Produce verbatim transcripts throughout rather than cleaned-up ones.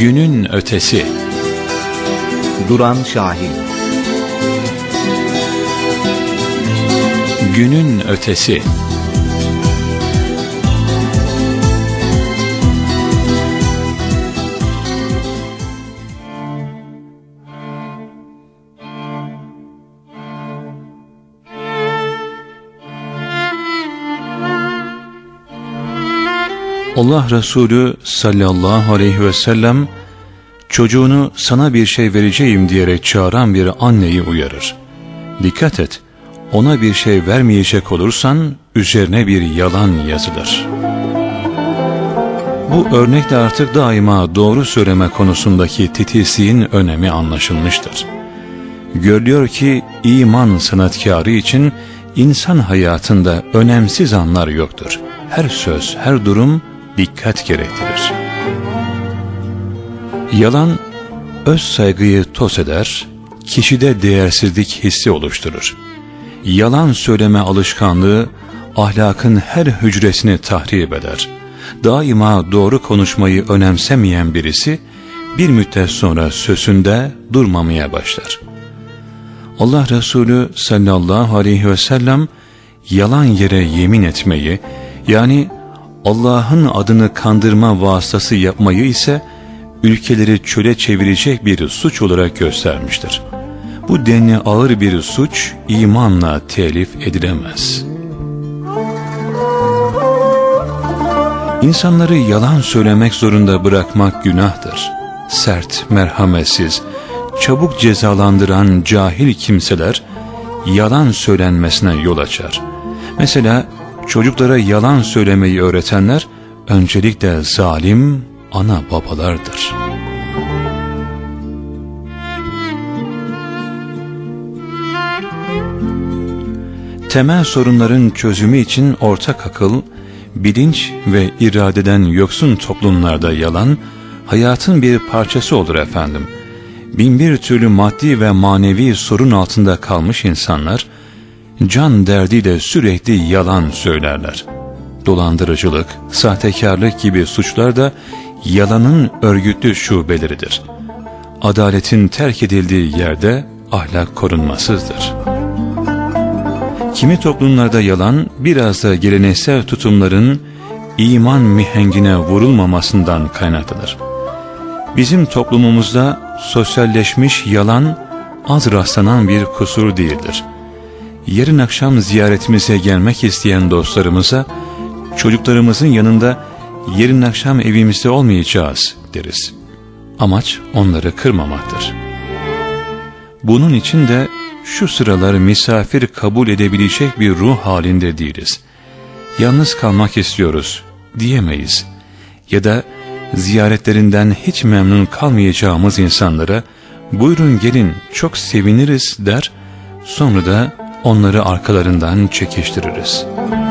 Günün ötesi. Duran Şahin. Günün ötesi. Allah Resulü sallallahu aleyhi ve sellem çocuğunu sana bir şey vereceğim diyerek çağıran bir anneyi uyarır. Dikkat et, ona bir şey vermeyecek olursan üzerine bir yalan yazılır. Bu örnekle artık daima doğru söyleme konusundaki titizliğin önemi anlaşılmıştır. Görülüyor ki iman sanatkarı için insan hayatında önemsiz anlar yoktur. Her söz, her durum dikkat gerektirir. Yalan, öz saygıyı toz eder, kişide değersizlik hissi oluşturur. Yalan söyleme alışkanlığı, ahlakın her hücresini tahrip eder. Daima doğru konuşmayı önemsemeyen birisi, bir müddet sonra sözünde durmamaya başlar. Allah Resulü sallallahu aleyhi ve sellem, yalan yere yemin etmeyi, yani Allah'ın adını kandırma vasıtası yapmayı ise ülkeleri çöle çevirecek bir suç olarak göstermiştir. Bu denli ağır bir suç imanla telif edilemez. İnsanları yalan söylemek zorunda bırakmak günahtır. Sert, merhametsiz, çabuk cezalandıran cahil kimseler yalan söylenmesine yol açar. Mesela çocuklara yalan söylemeyi öğretenler öncelikle zalim ana babalardır. Temel sorunların çözümü için ortak akıl, bilinç ve iradeden yoksun toplumlarda yalan, hayatın bir parçası olur efendim. Binbir türlü maddi ve manevi sorun altında kalmış insanlar, can derdiyle sürekli yalan söylerler. Dolandırıcılık, sahtekarlık gibi suçlar da yalanın örgütlü şubeleridir. Adaletin terk edildiği yerde ahlak korunmasızdır. Kimi toplumlarda yalan biraz da geleneksel tutumların iman mihengine vurulmamasından kaynaklanır. Bizim toplumumuzda sosyalleşmiş yalan az rastlanan bir kusur değildir. Yarın akşam ziyaretimize gelmek isteyen dostlarımıza çocuklarımızın yanında yarın akşam evimizde olmayacağız deriz. Amaç onları kırmamaktır. Bunun için de şu sıralar misafir kabul edebilecek bir ruh halinde değiliz. Yalnız kalmak istiyoruz diyemeyiz. Ya da ziyaretlerinden hiç memnun kalmayacağımız insanlara buyurun gelin çok seviniriz der, sonra da onları arkalarından çekiştiririz.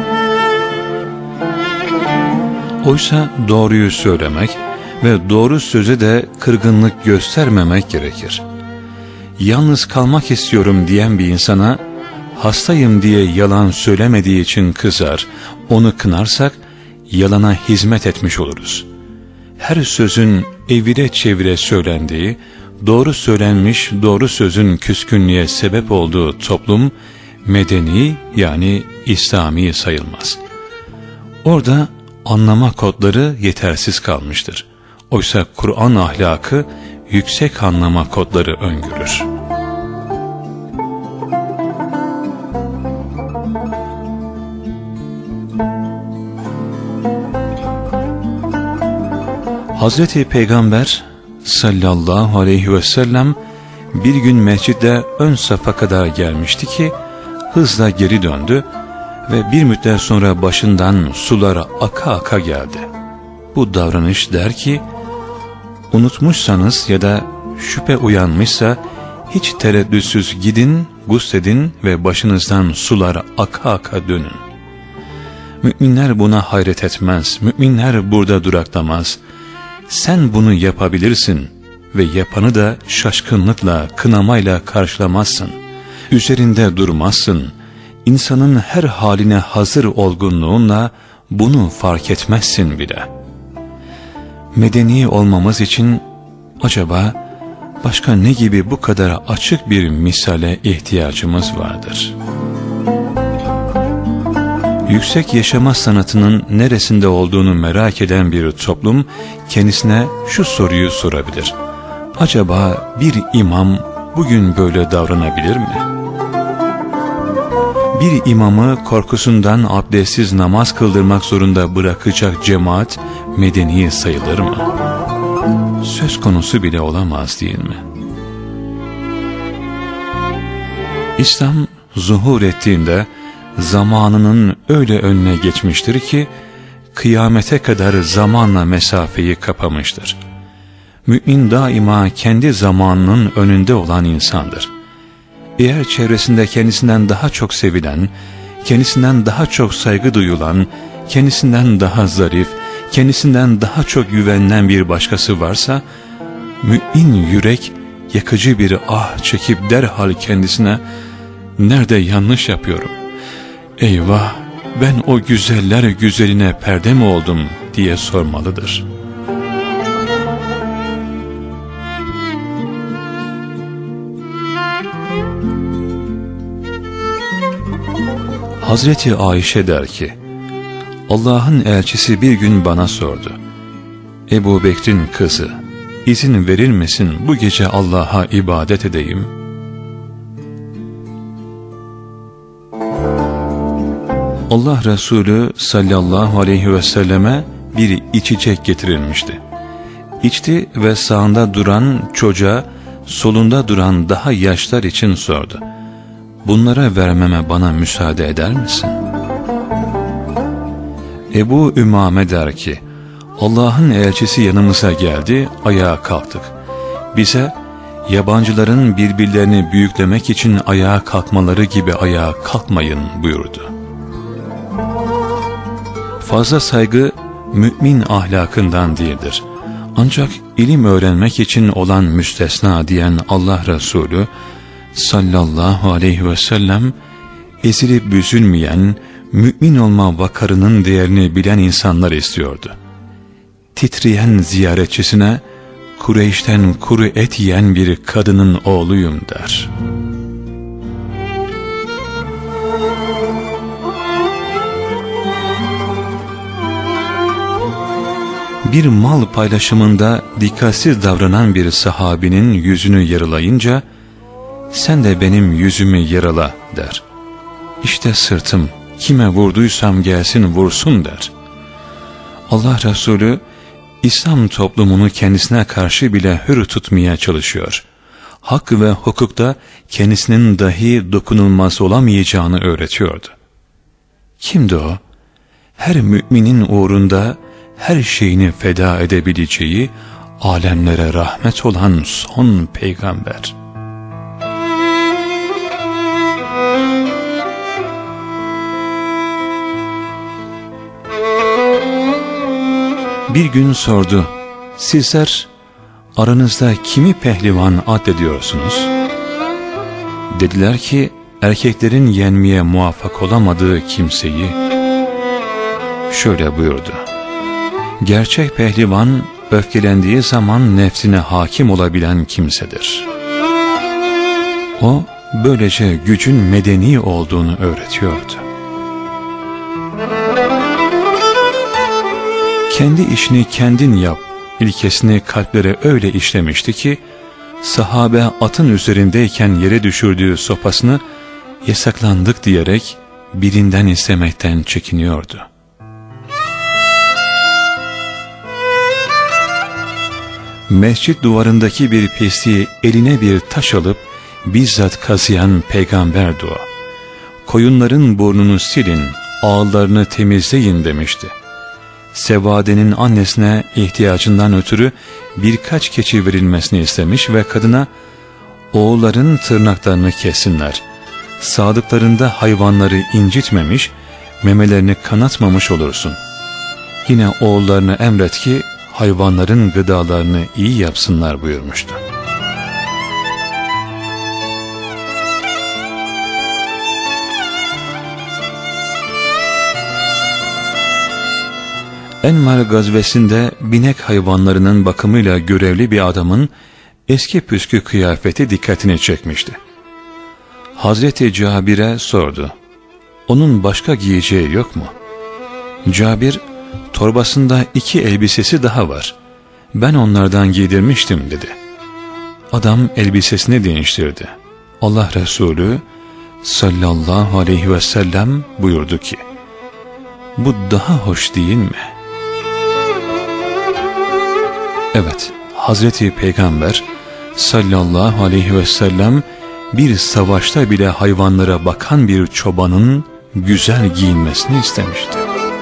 Oysa doğruyu söylemek ve doğru söze de kırgınlık göstermemek gerekir. Yalnız kalmak istiyorum diyen bir insana hastayım diye yalan söylemediği için kızar, onu kınarsak yalana hizmet etmiş oluruz. Her sözün evire çevire söylendiği, doğru söylenmiş doğru sözün küskünlüğe sebep olduğu toplum medeni yani İslami sayılmaz. Orada anlama kodları yetersiz kalmıştır. Oysa Kur'an ahlakı yüksek anlama kodları öngörür. Hazreti Peygamber sallallahu aleyhi ve sellem bir gün mescitte ön safa kadar gelmişti ki hızla geri döndü ve bir müddet sonra başından sular aka aka geldi. Bu davranış der ki, unutmuşsanız ya da şüphe uyanmışsa hiç tereddütsüz gidin, gusledin ve başınızdan sular aka aka dönün. Müminler buna hayret etmez, müminler burada duraklamaz. Sen bunu yapabilirsin ve yapanı da şaşkınlıkla, kınamayla karşılamazsın. Üzerinde durmazsın. İnsanın her haline hazır olgunluğunla bunu fark etmezsin bile. Medeni olmamız için acaba başka ne gibi bu kadar açık bir misale ihtiyacımız vardır? Yüksek yaşama sanatının neresinde olduğunu merak eden bir toplum kendisine şu soruyu sorabilir: acaba bir imam bugün böyle davranabilir mi? Bir imamı korkusundan abdestsiz namaz kıldırmak zorunda bırakacak cemaat medeni sayılır mı? Söz konusu bile olamaz değil mi? İslam zuhur ettiğinde zamanının öyle önüne geçmiştir ki kıyamete kadar zamanla mesafeyi kapamıştır. Mümin daima kendi zamanının önünde olan insandır. Eğer çevresinde kendisinden daha çok sevilen, kendisinden daha çok saygı duyulan, kendisinden daha zarif, kendisinden daha çok güvenilen bir başkası varsa, mümin yürek yakıcı bir ah çekip derhal kendisine "Nerede yanlış yapıyorum? Eyvah, ben o güzeller güzeline perde mi oldum?" diye sormalıdır. Hazreti Ayşe der ki, Allah'ın elçisi bir gün bana sordu: "Ebu Bekir'in kızı, izin verir misin bu gece Allah'a ibadet edeyim?" Allah Resulü sallallahu aleyhi ve selleme bir içecek getirilmişti. İçti ve sağında duran çocuğa solunda duran daha yaşlar için sordu: "Bunlara vermeme bana müsaade eder misin?" Ebu Ümame der ki, Allah'ın elçisi yanımıza geldi, ayağa kalktık. Bize yabancıların birbirlerini büyüklemek için ayağa kalkmaları gibi ayağa kalkmayın buyurdu. Fazla saygı mümin ahlakından değildir. Ancak ilim öğrenmek için olan müstesna diyen Allah Resulü sallallahu aleyhi ve sellem ezilip büzülmeyen, mümin olma vakarının değerini bilen insanlar istiyordu. Titreyen ziyaretçisine Kureyş'ten kuru et yiyen bir kadının oğluyum der. Bir mal paylaşımında dikkatsiz davranan bir sahabinin yüzünü yaralayınca "Sen de benim yüzümü yarala" der. "İşte sırtım, kime vurduysam gelsin vursun" der. Allah Resulü İslam toplumunu kendisine karşı bile hür tutmaya çalışıyor. Hak ve hukukta kendisinin dahi dokunulmaz olamayacağını öğretiyordu. Kimdi o? Her müminin uğrunda her şeyini feda edebileceği, alemlere rahmet olan son peygamber. Bir gün sordu: "Sizler aranızda kimi pehlivan addediyorsunuz?" Dediler ki, erkeklerin yenmeye muvaffak olamadığı kimseyi. Şöyle buyurdu: "Gerçek pehlivan öfkelendiği zaman nefsine hakim olabilen kimsedir." O böylece gücün medeni olduğunu öğretiyordu. Kendi işini kendin yap ilkesini kalplere öyle işlemişti ki, sahabe atın üzerindeyken yere düşürdüğü sopasını yasaklandık diyerek birinden istemekten çekiniyordu. Mescit duvarındaki bir pisliği eline bir taş alıp bizzat kazıyan peygamberdi o. "Koyunların burnunu silin, ağıllarını temizleyin" demişti. Sevade'nin annesine ihtiyacından ötürü birkaç keçi verilmesini istemiş ve kadına "Oğulların tırnaklarını kessinler, sağdıklarında hayvanları incitmemiş, memelerini kanatmamış olursun. Yine oğullarını emret ki hayvanların gıdalarını iyi yapsınlar" buyurmuştu. Enmar gazvesinde binek hayvanlarının bakımıyla görevli bir adamın eski püskü kıyafeti dikkatini çekmişti. Hazreti Cabir'e sordu. Onun başka giyeceği yok mu? Cabir, torbasında iki elbisesi daha var. Ben onlardan giydirmiştim dedi. Adam elbisesini değiştirdi. Allah Resulü sallallahu aleyhi ve sellem buyurdu ki, bu daha hoş değil mi? Evet, Hazreti Peygamber sallallahu aleyhi ve sellem bir savaşta bile hayvanlara bakan bir çobanın güzel giyinmesini istemişti.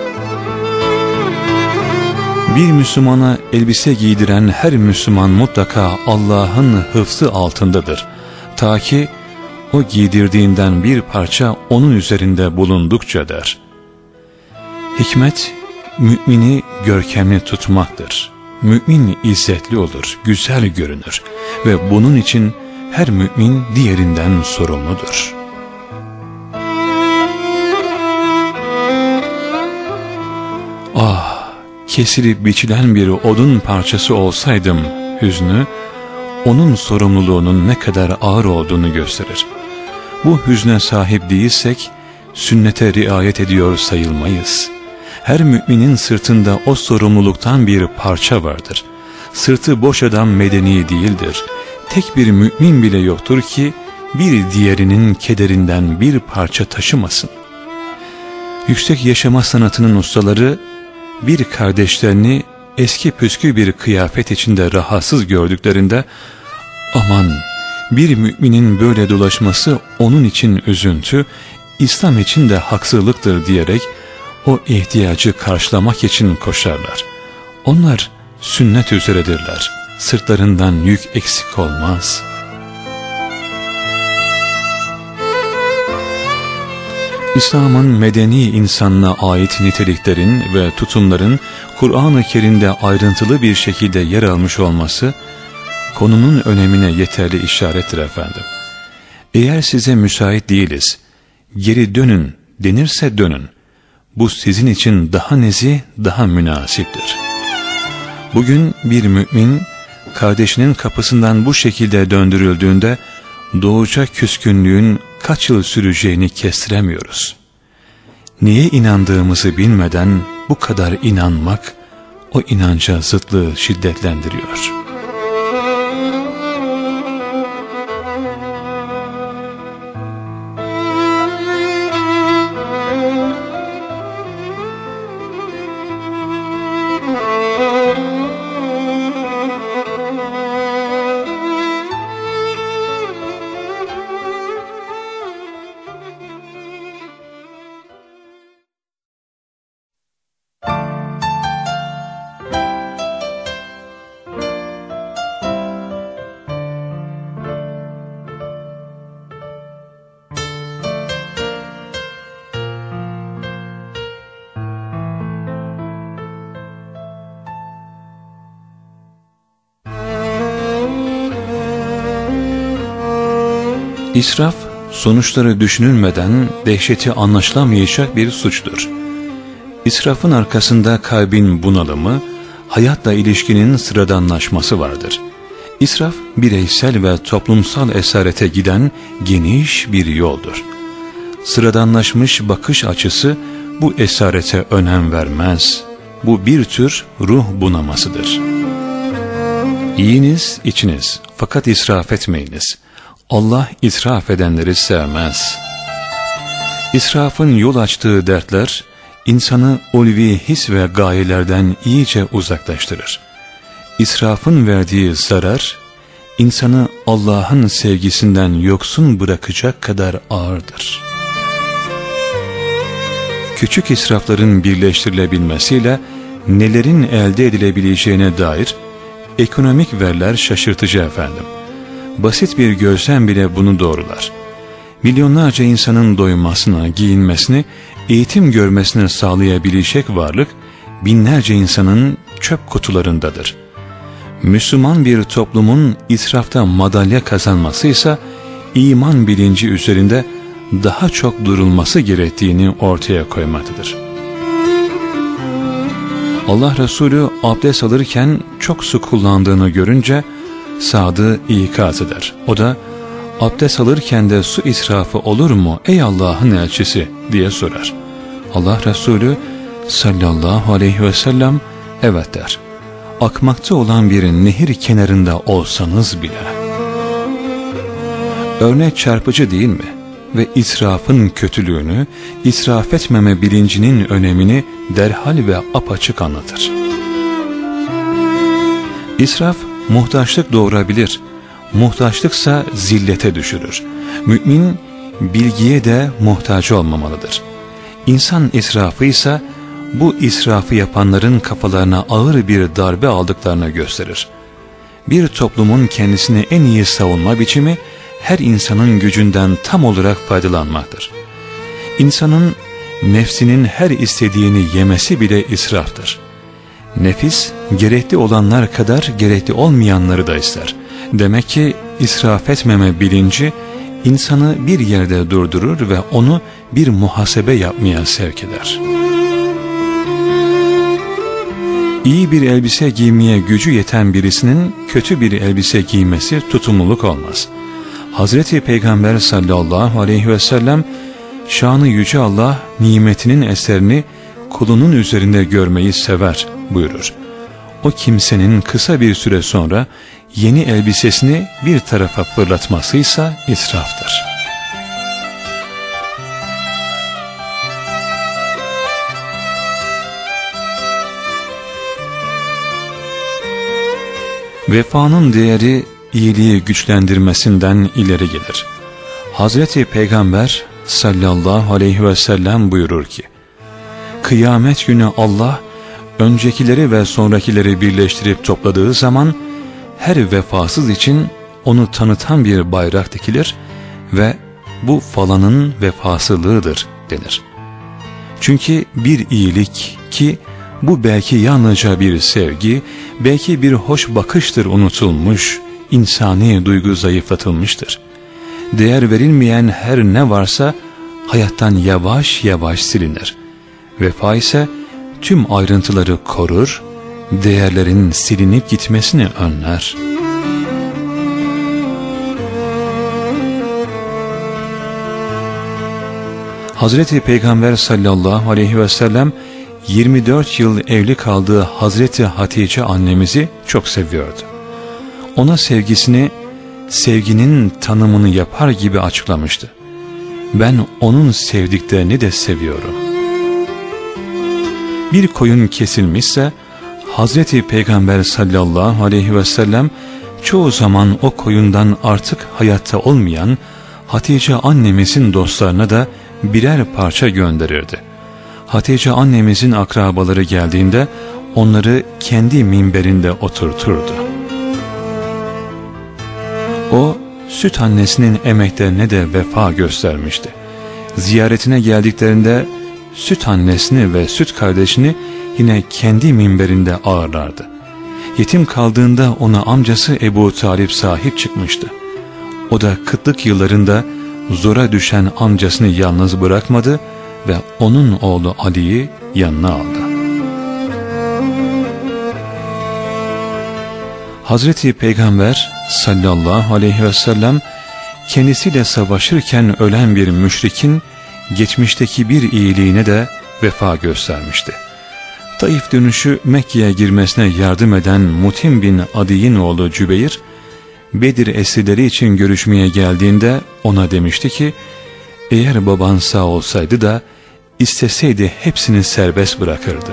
Bir Müslümana elbise giydiren her Müslüman mutlaka Allah'ın hıfzı altındadır. Ta ki o giydirdiğinden bir parça onun üzerinde bulundukça der. Hikmet, mümini görkemli tutmaktır. Mümin izzetli olur, güzel görünür ve bunun için her mümin diğerinden sorumludur. Ah, kesilip biçilen bir odun parçası olsaydım hüznü, onun sorumluluğunun ne kadar ağır olduğunu gösterir. Bu hüzne sahip değilsek, sünnete riayet ediyor sayılmayız. Her müminin sırtında o sorumluluktan bir parça vardır. Sırtı boş adam medeni değildir. Tek bir mümin bile yoktur ki bir diğerinin kederinden bir parça taşımasın. Yüksek yaşama sanatının ustaları bir kardeşlerini eski püskü bir kıyafet içinde rahatsız gördüklerinde, aman bir müminin böyle dolaşması onun için üzüntü, İslam için de haksızlıktır diyerek o ihtiyacı karşılamak için koşarlar. Onlar sünnet üzeredirler. Sırtlarından yük eksik olmaz. İslam'ın medeni insanına ait niteliklerin ve tutumların Kur'an-ı Kerim'de ayrıntılı bir şekilde yer almış olması konunun önemine yeterli işarettir efendim. Eğer size müsait değiliz, geri dönün denirse dönün. Bu sizin için daha nezih, daha münasiptir. Bugün bir mümin kardeşinin kapısından bu şekilde döndürüldüğünde doğacak küskünlüğün kaç yıl süreceğini kestiremiyoruz. Niye inandığımızı bilmeden bu kadar inanmak o inanca zıtlığı şiddetlendiriyor. İsraf, sonuçları düşünülmeden dehşeti anlaşılamayacak bir suçtur. İsrafın arkasında kalbin bunalımı, hayatla ilişkinin sıradanlaşması vardır. İsraf, bireysel ve toplumsal esarete giden geniş bir yoldur. Sıradanlaşmış bakış açısı bu esarete önem vermez. Bu bir tür ruh bunamasıdır. Yiyiniz, içiniz, fakat israf etmeyiniz. Allah israf edenleri sevmez. İsrafın yol açtığı dertler, insanı ulvi his ve gayelerden iyice uzaklaştırır. İsrafın verdiği zarar, insanı Allah'ın sevgisinden yoksun bırakacak kadar ağırdır. Küçük israfların birleştirilebilmesiyle nelerin elde edilebileceğine dair ekonomik veriler şaşırtıcı efendim. Basit bir gözlem bile bunu doğrular. Milyonlarca insanın doymasına, giyinmesini, eğitim görmesini sağlayabilecek varlık, binlerce insanın çöp kutularındadır. Müslüman bir toplumun israfta madalya kazanması ise, iman bilinci üzerinde daha çok durulması gerektiğini ortaya koymaktadır. Allah Resulü abdest alırken çok su kullandığını görünce Sad'ı ikaz eder. O da abdest alırken de su israfı olur mu ey Allah'ın elçisi diye sorar. Allah Resulü sallallahu aleyhi ve sellem evet der. Akmakta olan bir nehir kenarında olsanız bile. Örnek çarpıcı değil mi? Ve israfın kötülüğünü, israf etmeme bilincinin önemini derhal ve apaçık anlatır. İsraf muhtaçlık doğurabilir. Muhtaçlıksa zillete düşürür. Mümin bilgiye de muhtaç olmamalıdır. İnsan israfıysa bu israfı yapanların kafalarına ağır bir darbe aldıklarını gösterir. Bir toplumun kendisini en iyi savunma biçimi her insanın gücünden tam olarak faydalanmaktır. İnsanın nefsinin her istediğini yemesi bile israftır. Nefis gerekli olanlar kadar gerekli olmayanları da ister. Demek ki israf etmeme bilinci insanı bir yerde durdurur ve onu bir muhasebe yapmaya sevk eder. İyi bir elbise giymeye gücü yeten birisinin kötü bir elbise giymesi tutumluluk olmaz. Hazreti Peygamber sallallahu aleyhi ve sellem şanı yüce Allah nimetinin eserini kulunun üzerinde görmeyi sever buyurur. O kimsenin kısa bir süre sonra yeni elbisesini bir tarafa fırlatmasıysa israftır. Vefanın değeri iyiliği güçlendirmesinden ileri gelir. Hazreti Peygamber sallallahu aleyhi ve sellem buyurur ki, kıyamet günü Allah öncekileri ve sonrakileri birleştirip topladığı zaman her vefasız için onu tanıtan bir bayrak dikilir ve bu falanın vefasızlığıdır denir. Çünkü bir iyilik ki bu belki yalnızca bir sevgi, belki bir hoş bakıştır unutulmuş, insani duygu zayıflatılmıştır. Değer verilmeyen her ne varsa hayattan yavaş yavaş silinir. Vefa ise tüm ayrıntıları korur, değerlerin silinip gitmesini önler. Hazreti Peygamber sallallahu aleyhi ve sellem yirmi dört yıl evli kaldığı Hazreti Hatice annemizi çok seviyordu. Ona sevgisini, sevginin tanımını yapar gibi açıklamıştı. Ben onun sevdiklerini de seviyorum. Bir koyun kesilmişse Hazreti Peygamber sallallahu aleyhi ve sellem çoğu zaman o koyundan artık hayatta olmayan Hatice annemizin dostlarına da birer parça gönderirdi. Hatice annemizin akrabaları geldiğinde onları kendi minberinde oturturdu. O süt annesinin emeklerine de vefa göstermişti. Ziyaretine geldiklerinde süt annesini ve süt kardeşini yine kendi minberinde ağırlardı. Yetim kaldığında ona amcası Ebu Talip sahip çıkmıştı. O da kıtlık yıllarında zora düşen amcasını yalnız bırakmadı ve onun oğlu Ali'yi yanına aldı. Hazreti Peygamber sallallahu aleyhi ve sellem kendisiyle savaşırken ölen bir müşrikin geçmişteki bir iyiliğine de vefa göstermişti. Taif dönüşü Mekke'ye girmesine yardım eden Mutim bin Adi'nin oğlu Cübeyr, Bedir esirleri için görüşmeye geldiğinde ona demişti ki, eğer baban sağ olsaydı da isteseydi hepsini serbest bırakırdı.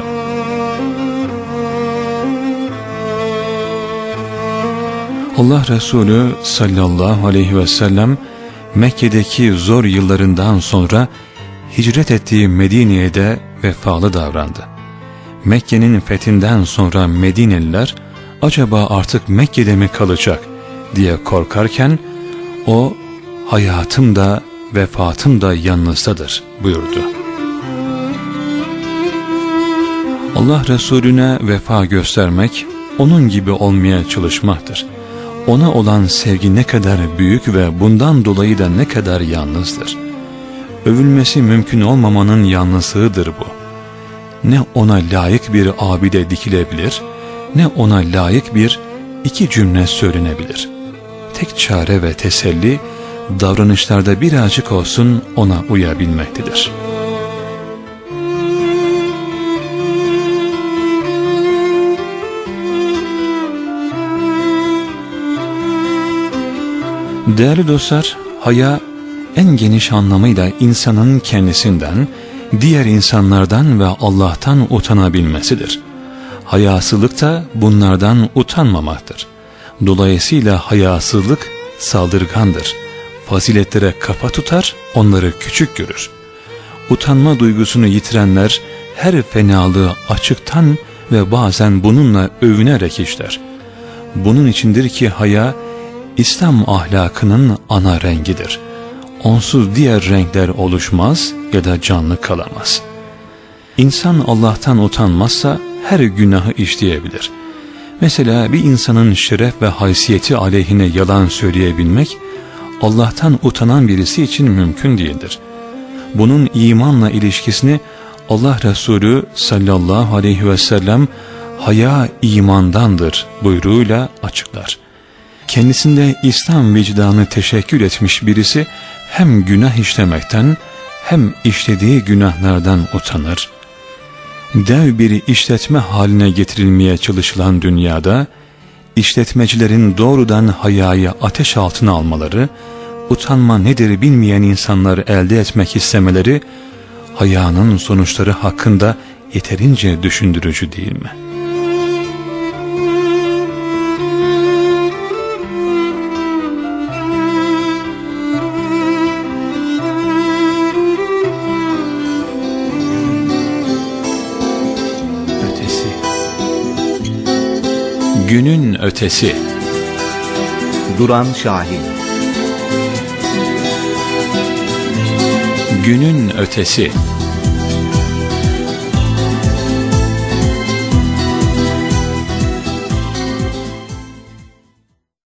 Allah Resulü sallallahu aleyhi ve sellem Mekke'deki zor yıllarından sonra hicret ettiği Medine'ye de vefalı davrandı. Mekke'nin fethinden sonra Medineliler acaba artık Mekke'de mi kalacak diye korkarken o hayatım da vefatım da yanınızdadır buyurdu. Allah Resulüne vefa göstermek onun gibi olmaya çalışmaktır. Ona olan sevgi ne kadar büyük ve bundan dolayı da ne kadar yalnızdır. Övülmesi mümkün olmamanın yalnızlığıdır bu. ne ona layık bir abide dikilebilir, ne ona layık bir iki cümle söylenebilir. Tek çare ve teselli, davranışlarda birazcık olsun ona uyabilmektedir. Değerli dostlar, haya en geniş anlamıyla insanın kendisinden, diğer insanlardan ve Allah'tan utanabilmesidir. Hayasızlık da bunlardan utanmamaktır. Dolayısıyla hayasızlık saldırgandır. Faziletlere kafa tutar, onları küçük görür. Utanma duygusunu yitirenler her fenalığı açıktan ve bazen bununla övünerek işler. Bunun içindir ki haya, İslam ahlakının ana rengidir. Onsuz diğer renkler oluşmaz ya da canlı kalamaz. İnsan Allah'tan utanmazsa her günahı işleyebilir. Mesela bir insanın şeref ve haysiyeti aleyhine yalan söyleyebilmek, Allah'tan utanan birisi için mümkün değildir. Bunun imanla ilişkisini Allah Resulü sallallahu aleyhi ve sellem haya imandandır buyruğuyla açıklar. Kendisinde İslam vicdanı teşekkül etmiş birisi hem günah işlemekten hem işlediği günahlardan utanır. Dev bir işletme haline getirilmeye çalışılan dünyada, işletmecilerin doğrudan hayayı ateş altına almaları, utanma nedir bilmeyen insanları elde etmek istemeleri, hayanın sonuçları hakkında yeterince düşündürücü değil mi? Günün ötesi. Duran Şahin. Günün ötesi.